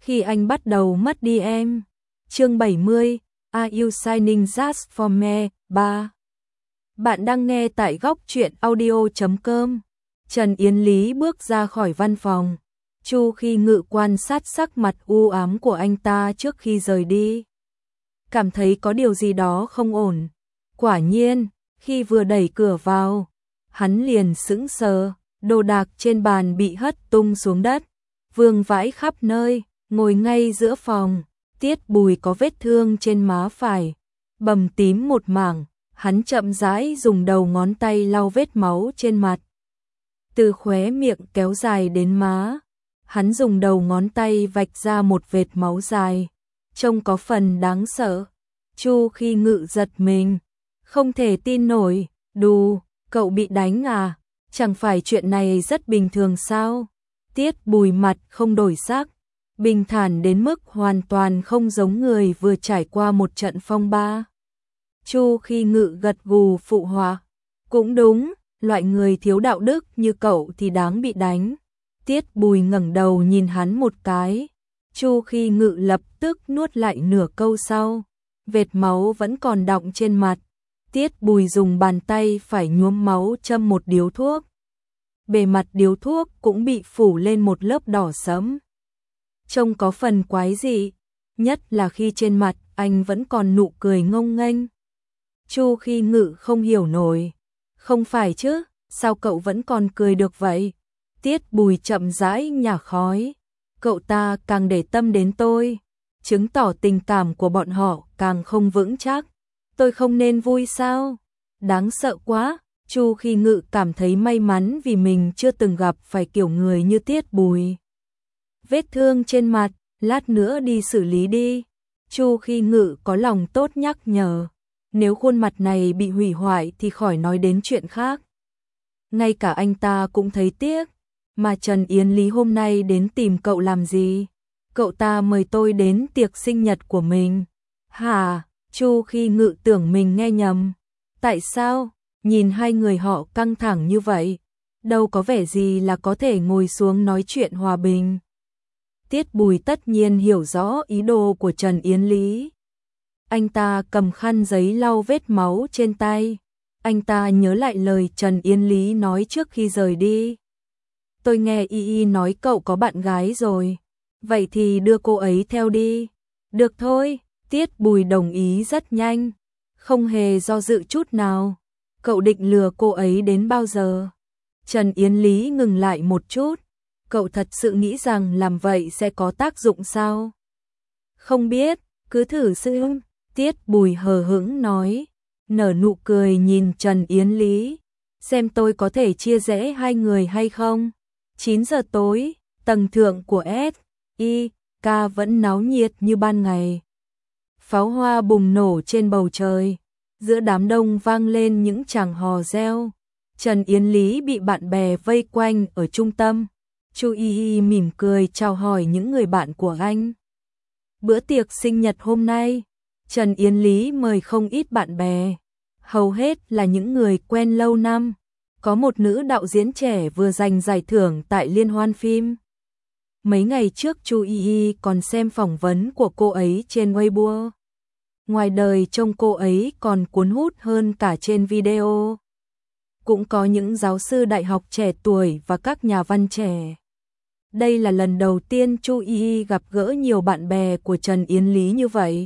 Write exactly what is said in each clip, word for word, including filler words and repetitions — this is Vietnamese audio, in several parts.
khi anh bắt đầu mất đi em. Chương bảy mươi, Are You Signing Just For Me? ba. Bạn đang nghe tại góc truyện audio chấm com. Trần Yến Lý bước ra khỏi văn phòng. Chu Khi Ngự quan sát sắc mặt u ám của anh ta trước khi rời đi. Cảm thấy có điều gì đó không ổn. Quả nhiên, khi vừa đẩy cửa vào, hắn liền sững sờ, đồ đạc trên bàn bị hất tung xuống đất, vương vãi khắp nơi, ngồi ngay giữa phòng. Tiết Bùi có vết thương trên má phải, bầm tím một mảng, hắn chậm rãi dùng đầu ngón tay lau vết máu trên mặt. Từ khóe miệng kéo dài đến má, hắn dùng đầu ngón tay vạch ra một vệt máu dài, trông có phần đáng sợ. Chu Khi Ngự giật mình, không thể tin nổi, đù, cậu bị đánh à, chẳng phải chuyện này rất bình thường sao? Tiết Bùi mặt không đổi sắc, bình thản đến mức hoàn toàn không giống người vừa trải qua một trận phong ba. Chu Khi Ngự gật gù phụ họa, cũng đúng, loại người thiếu đạo đức như cậu thì đáng bị đánh. Tiết Bùi ngẩng đầu nhìn hắn một cái, Chu Khi Ngự lập tức nuốt lại nửa câu sau, vệt máu vẫn còn đọng trên mặt. Tiết Bùi dùng bàn tay phải nhuốm máu châm một điếu thuốc. Bề mặt điếu thuốc cũng bị phủ lên một lớp đỏ sẫm. Trông có phần quái dị, nhất là khi trên mặt anh vẫn còn nụ cười ngông nghênh. Chu Khi Ngự không hiểu nổi, không phải chứ, sao cậu vẫn còn cười được vậy? Tiết Bùi chậm rãi nhả khói, cậu ta càng để tâm đến tôi, chứng tỏ tình cảm của bọn họ càng không vững chắc. Tôi không nên vui sao? Đáng sợ quá. Chu Khi Ngự cảm thấy may mắn vì mình chưa từng gặp phải kiểu người như Tiết Bùi. Vết thương trên mặt, lát nữa đi xử lý đi. Chu Khi Ngự có lòng tốt nhắc nhở, nếu khuôn mặt này bị hủy hoại thì khỏi nói đến chuyện khác. Ngay cả anh ta cũng thấy tiếc, mà Trần Yến Lý hôm nay đến tìm cậu làm gì? Cậu ta mời tôi đến tiệc sinh nhật của mình. Hả? Chu Khi Ngự tưởng mình nghe nhầm. Tại sao? Nhìn hai người họ căng thẳng như vậy, đâu có vẻ gì là có thể ngồi xuống nói chuyện hòa bình. Tiết Bùi tất nhiên hiểu rõ ý đồ của Trần Yến Lý. Anh ta cầm khăn giấy lau vết máu trên tay. Anh ta nhớ lại lời Trần Yến Lý nói trước khi rời đi. Tôi nghe Y Y nói cậu có bạn gái rồi. Vậy thì đưa cô ấy theo đi. Được thôi, Tiết Bùi đồng ý rất nhanh, không hề do dự chút nào. Cậu định lừa cô ấy đến bao giờ? Trần Yến Lý ngừng lại một chút. Cậu thật sự nghĩ rằng làm vậy sẽ có tác dụng sao? Không biết, cứ thử xem. Tiết Bùi hờ hững nói, nở nụ cười nhìn Trần Yến Lý. Xem tôi có thể chia rẽ hai người hay không? chín giờ tối, tầng thượng của S I K vẫn náo nhiệt như ban ngày. Pháo hoa bùng nổ trên bầu trời. Giữa đám đông vang lên những tràng hò reo. Trần Yến Lý bị bạn bè vây quanh ở trung tâm. Chu Y Y mỉm cười chào hỏi những người bạn của anh. Bữa tiệc sinh nhật hôm nay, Trần Yến Lý mời không ít bạn bè, hầu hết là những người quen lâu năm. Có một nữ đạo diễn trẻ vừa giành giải thưởng tại liên hoan phim. Mấy ngày trước Chu Y Y còn xem phỏng vấn của cô ấy trên Weibo. Ngoài đời trông cô ấy còn cuốn hút hơn cả trên video. Cũng có những giáo sư đại học trẻ tuổi và các nhà văn trẻ. Đây là lần đầu tiên Chu Y Y gặp gỡ nhiều bạn bè của Trần Yến Lý như vậy.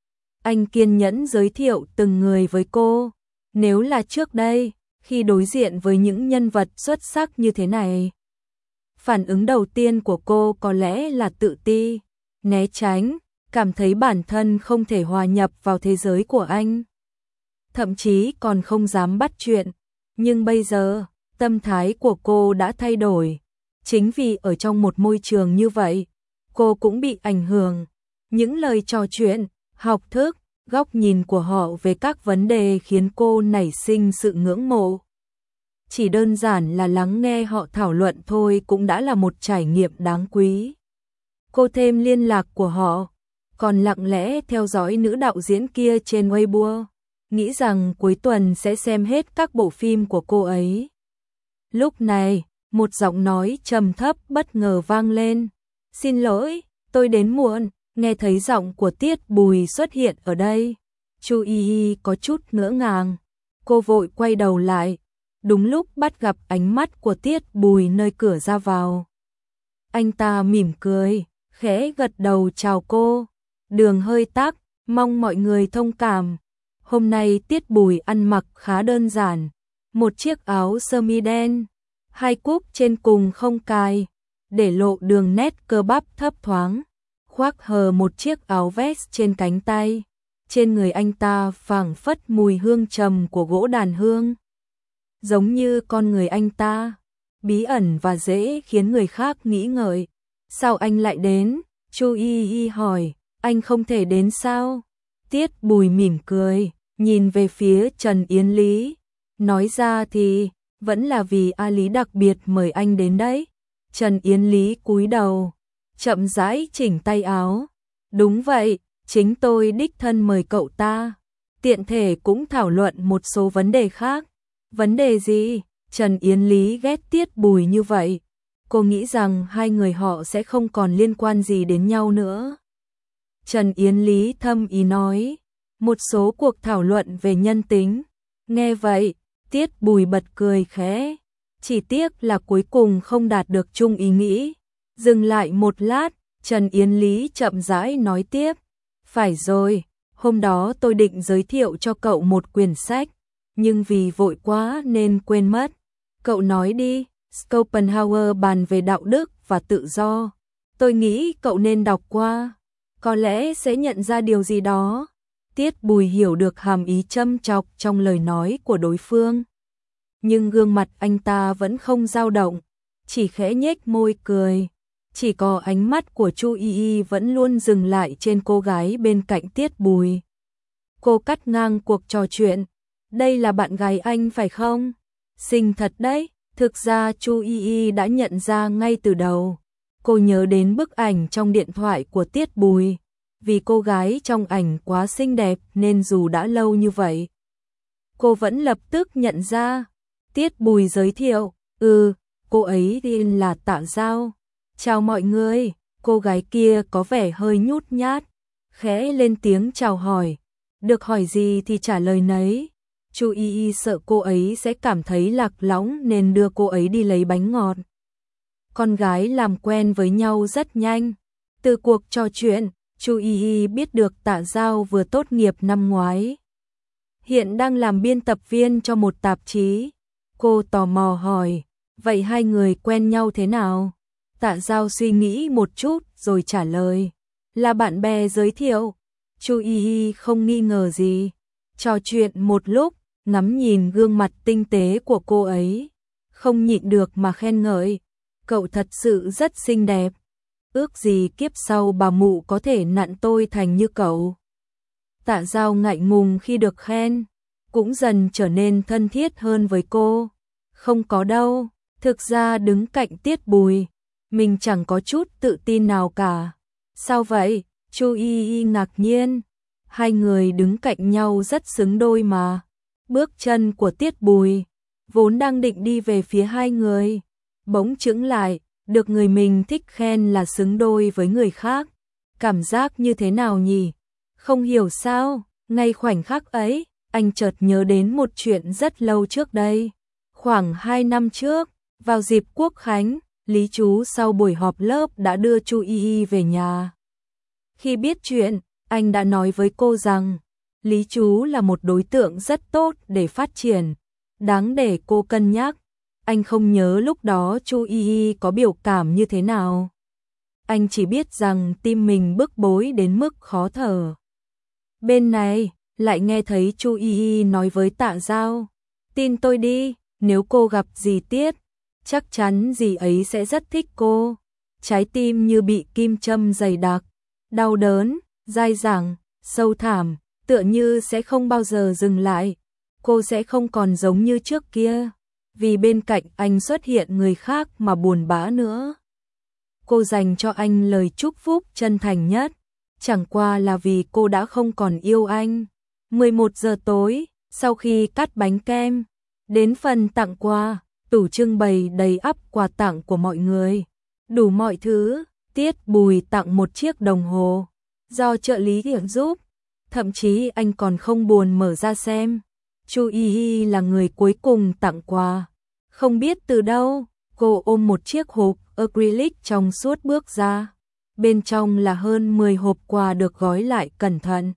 Anh kiên nhẫn giới thiệu từng người với cô. Nếu là trước đây, khi đối diện với những nhân vật xuất sắc như thế này, phản ứng đầu tiên của cô có lẽ là tự ti, né tránh, cảm thấy bản thân không thể hòa nhập vào thế giới của anh. Thậm chí còn không dám bắt chuyện. Nhưng bây giờ, tâm thái của cô đã thay đổi. Chính vì ở trong một môi trường như vậy, cô cũng bị ảnh hưởng. Những lời trò chuyện, học thức, góc nhìn của họ về các vấn đề khiến cô nảy sinh sự ngưỡng mộ. Chỉ đơn giản là lắng nghe họ thảo luận thôi cũng đã là một trải nghiệm đáng quý. Cô thêm liên lạc của họ, còn lặng lẽ theo dõi nữ đạo diễn kia trên Weibo, nghĩ rằng cuối tuần sẽ xem hết các bộ phim của cô ấy. Lúc này, một giọng nói trầm thấp bất ngờ vang lên. Xin lỗi, Tôi đến muộn, nghe thấy giọng của Tiết Bùi xuất hiện ở đây. Chu Y Y có chút ngỡ ngàng, cô vội quay đầu lại, đúng lúc bắt gặp ánh mắt của Tiết Bùi nơi cửa ra vào. Anh ta mỉm cười, khẽ gật đầu chào cô, đường hơi tắc, mong mọi người thông cảm. Hôm nay Tiết Bùi ăn mặc khá đơn giản, một chiếc áo sơ mi đen, hai cúc trên cùng không cài, để lộ đường nét cơ bắp thấp thoáng, khoác hờ một chiếc áo vest trên cánh tay. Trên người anh ta phảng phất mùi hương trầm của gỗ đàn hương. Giống như con người anh ta, bí ẩn và dễ khiến người khác nghĩ ngợi. Sao anh lại đến? Chu Y Y hỏi, anh không thể đến sao? Tiết Bùi mỉm cười, nhìn về phía Trần Yến Lý. Nói ra thì, vẫn là vì A Lý đặc biệt mời anh đến đấy. Trần Yến Lý cúi đầu, chậm rãi chỉnh tay áo. Đúng vậy, chính tôi đích thân mời cậu ta. Tiện thể cũng thảo luận một số vấn đề khác. Vấn đề gì? Trần Yến Lý ghét Tiết Bùi như vậy. Cô nghĩ rằng hai người họ sẽ không còn liên quan gì đến nhau nữa. Trần Yến Lý thâm ý nói, một số cuộc thảo luận về nhân tính. Nghe vậy, Tiết Bùi bật cười khẽ. Chỉ tiếc là cuối cùng không đạt được chung ý nghĩ. Dừng lại một lát, Trần Yến Lý chậm rãi nói tiếp. Phải rồi, hôm đó tôi định giới thiệu cho cậu một quyển sách, nhưng vì vội quá nên quên mất. Cậu nói đi. Schopenhauer bàn về đạo đức và tự do. Tôi nghĩ cậu nên đọc qua, có lẽ sẽ nhận ra điều gì đó. Tiết Bùi hiểu được hàm ý châm chọc trong lời nói của đối phương. Nhưng gương mặt anh ta vẫn không dao động, chỉ khẽ nhếch môi cười. Chỉ có ánh mắt của Chu Y Y vẫn luôn dừng lại trên cô gái bên cạnh Tiết Bùi. Cô cắt ngang cuộc trò chuyện. Đây là bạn gái anh phải không? Xinh thật đấy. Thực ra Chu Y Y đã nhận ra ngay từ đầu. Cô nhớ đến bức ảnh trong điện thoại của Tiết Bùi. Vì cô gái trong ảnh quá xinh đẹp nên dù đã lâu như vậy, cô vẫn lập tức nhận ra. Tiết Bùi giới thiệu, ừ, cô ấy tên là Tạ Giao. Chào mọi người. Cô gái kia có vẻ hơi nhút nhát, khẽ lên tiếng chào hỏi. Được hỏi gì thì trả lời nấy. Chu Y Y sợ cô ấy sẽ cảm thấy lạc lõng nên đưa cô ấy đi lấy bánh ngọt. Con gái làm quen với nhau rất nhanh. Từ cuộc trò chuyện, Chu Y Y biết được Tạ Giao vừa tốt nghiệp năm ngoái, hiện đang làm biên tập viên cho một tạp chí. Cô tò mò hỏi, vậy hai người quen nhau thế nào? Tạ Giao suy nghĩ một chút rồi trả lời, là bạn bè giới thiệu. Chu Y Y không nghi ngờ gì. Trò chuyện một lúc, ngắm nhìn gương mặt tinh tế của cô ấy, không nhịn được mà khen ngợi, cậu thật sự rất xinh đẹp. Ước gì kiếp sau bà mụ có thể nặn tôi thành như cậu. Tạ Giao ngại ngùng khi được khen, cũng dần trở nên thân thiết hơn với cô. Không có đâu, thực ra đứng cạnh Tiết Bùi, mình chẳng có chút tự tin nào cả. Sao vậy? Chu Y Y ngạc nhiên. Hai người đứng cạnh nhau rất xứng đôi mà. Bước chân của Tiết Bùi, vốn đang định đi về phía hai người, bỗng chững lại, được người mình thích khen là xứng đôi với người khác. Cảm giác như thế nào nhỉ? Không hiểu sao, ngay khoảnh khắc ấy, anh chợt nhớ đến một chuyện rất lâu trước đây. Khoảng hai năm trước, vào dịp Quốc Khánh, Lý Chú sau buổi họp lớp đã đưa Chu Y Y về nhà. Khi biết chuyện, anh đã nói với cô rằng, Lý Chú là một đối tượng rất tốt để phát triển, đáng để cô cân nhắc. Anh không nhớ lúc đó Chu Y Y có biểu cảm như thế nào. Anh chỉ biết rằng tim mình bức bối đến mức khó thở. Bên này, lại nghe thấy Chu Y Y nói với Tạ Giao, tin tôi đi, nếu cô gặp dì Tiết, chắc chắn dì ấy sẽ rất thích cô. Trái tim như bị kim châm dày đặc, đau đớn, dai dẳng, sâu thẳm, tựa như sẽ không bao giờ dừng lại. Cô sẽ không còn giống như trước kia, vì bên cạnh anh xuất hiện người khác mà buồn bã nữa. Cô dành cho anh lời chúc phúc chân thành nhất, chẳng qua là vì cô đã không còn yêu anh. mười một giờ tối, sau khi cắt bánh kem, đến phần tặng quà, tủ trưng bày đầy ắp quà tặng của mọi người. Đủ mọi thứ, Tiết Bùi tặng một chiếc đồng hồ, do trợ lý hiện giúp, thậm chí anh còn không buồn mở ra xem. Chu Y Y là người cuối cùng tặng quà. Không biết từ đâu, cô ôm một chiếc hộp acrylic trong suốt bước ra. Bên trong là hơn mười hộp quà được gói lại cẩn thận.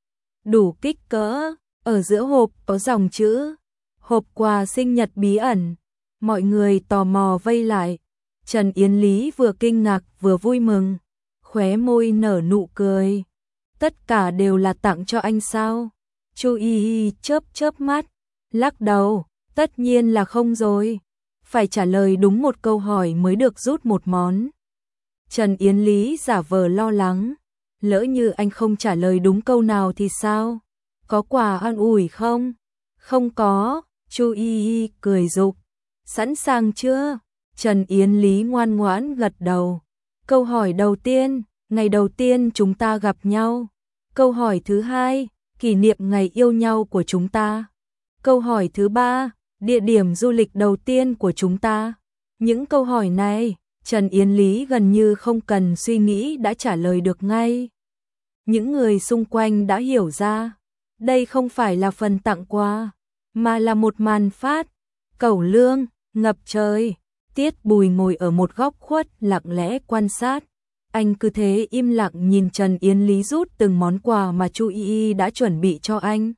Đủ kích cỡ, ở giữa hộp có dòng chữ, hộp quà sinh nhật bí ẩn. Mọi người tò mò vây lại. Trần Yến Lý vừa kinh ngạc vừa vui mừng, khóe môi nở nụ cười. Tất cả đều là tặng cho anh sao? Chu Y Y chớp chớp mắt, lắc đầu, tất nhiên là không rồi. Phải trả lời đúng một câu hỏi mới được rút một món. Trần Yến Lý giả vờ lo lắng, lỡ như anh không trả lời đúng câu nào thì sao? Có quà an ủi không? Không có, Chu Y Y cười giục. Sẵn sàng chưa? Trần Yến Lý ngoan ngoãn gật đầu. Câu hỏi đầu tiên, ngày đầu tiên chúng ta gặp nhau. Câu hỏi thứ hai, kỷ niệm ngày yêu nhau của chúng ta. Câu hỏi thứ ba, địa điểm du lịch đầu tiên của chúng ta. Những câu hỏi này, Trần Yến Lý gần như không cần suy nghĩ đã trả lời được ngay. Những người xung quanh đã hiểu ra, đây không phải là phần tặng quà, mà là một màn phát, cẩu lương, ngập trời. Tiết Bùi ngồi ở một góc khuất lặng lẽ quan sát. Anh cứ thế im lặng nhìn Trần Yến Lý rút từng món quà mà Chu Y Y đã chuẩn bị cho anh.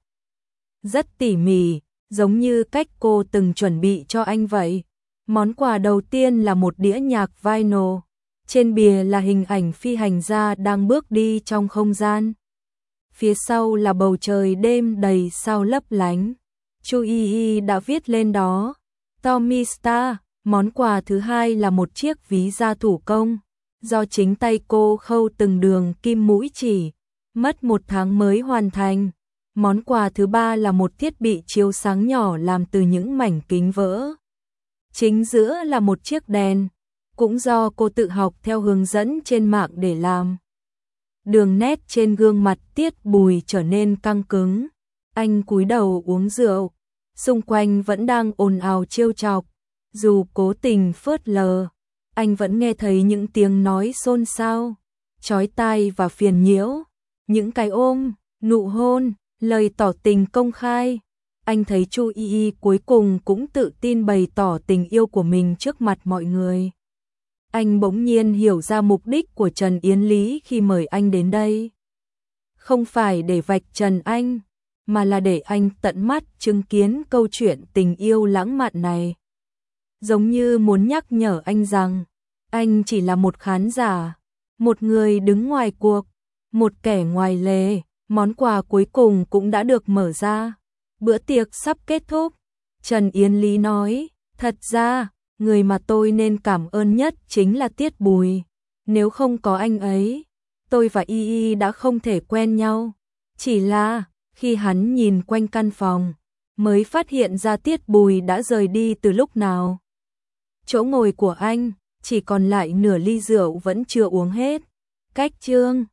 Rất tỉ mỉ, giống như cách cô từng chuẩn bị cho anh vậy. Món quà đầu tiên là một đĩa nhạc vinyl. Trên bìa là hình ảnh phi hành gia đang bước đi trong không gian. Phía sau là bầu trời đêm đầy sao lấp lánh. Chu Y Y đã viết lên đó, Tommy Star. Món quà thứ hai là một chiếc ví da thủ công, do chính tay cô khâu từng đường kim mũi chỉ, mất một tháng mới hoàn thành. Món quà thứ ba là một thiết bị chiếu sáng nhỏ làm từ những mảnh kính vỡ. Chính giữa là một chiếc đèn, cũng do cô tự học theo hướng dẫn trên mạng để làm. Đường nét trên gương mặt Tiết Bùi trở nên căng cứng. Anh cúi đầu uống rượu, xung quanh vẫn đang ồn ào trêu chọc. Dù cố tình phớt lờ, anh vẫn nghe thấy những tiếng nói xôn xao, chói tai và phiền nhiễu. Những cái ôm, nụ hôn, lời tỏ tình công khai. Anh thấy Chu Y Y cuối cùng cũng tự tin bày tỏ tình yêu của mình trước mặt mọi người. Anh bỗng nhiên hiểu ra mục đích của Trần Yến Lý khi mời anh đến đây. Không phải để vạch trần anh, mà là để anh tận mắt chứng kiến câu chuyện tình yêu lãng mạn này. Giống như muốn nhắc nhở anh rằng, anh chỉ là một khán giả, một người đứng ngoài cuộc, một kẻ ngoài lề. Món quà cuối cùng cũng đã được mở ra. Bữa tiệc sắp kết thúc. Trần Yến Lý nói, thật ra, người mà tôi nên cảm ơn nhất chính là Tiết Bùi. Nếu không có anh ấy, tôi và Y Y đã không thể quen nhau. Chỉ là, khi hắn nhìn quanh căn phòng, mới phát hiện ra Tiết Bùi đã rời đi từ lúc nào. Chỗ ngồi của anh, chỉ còn lại nửa ly rượu vẫn chưa uống hết. Cách chương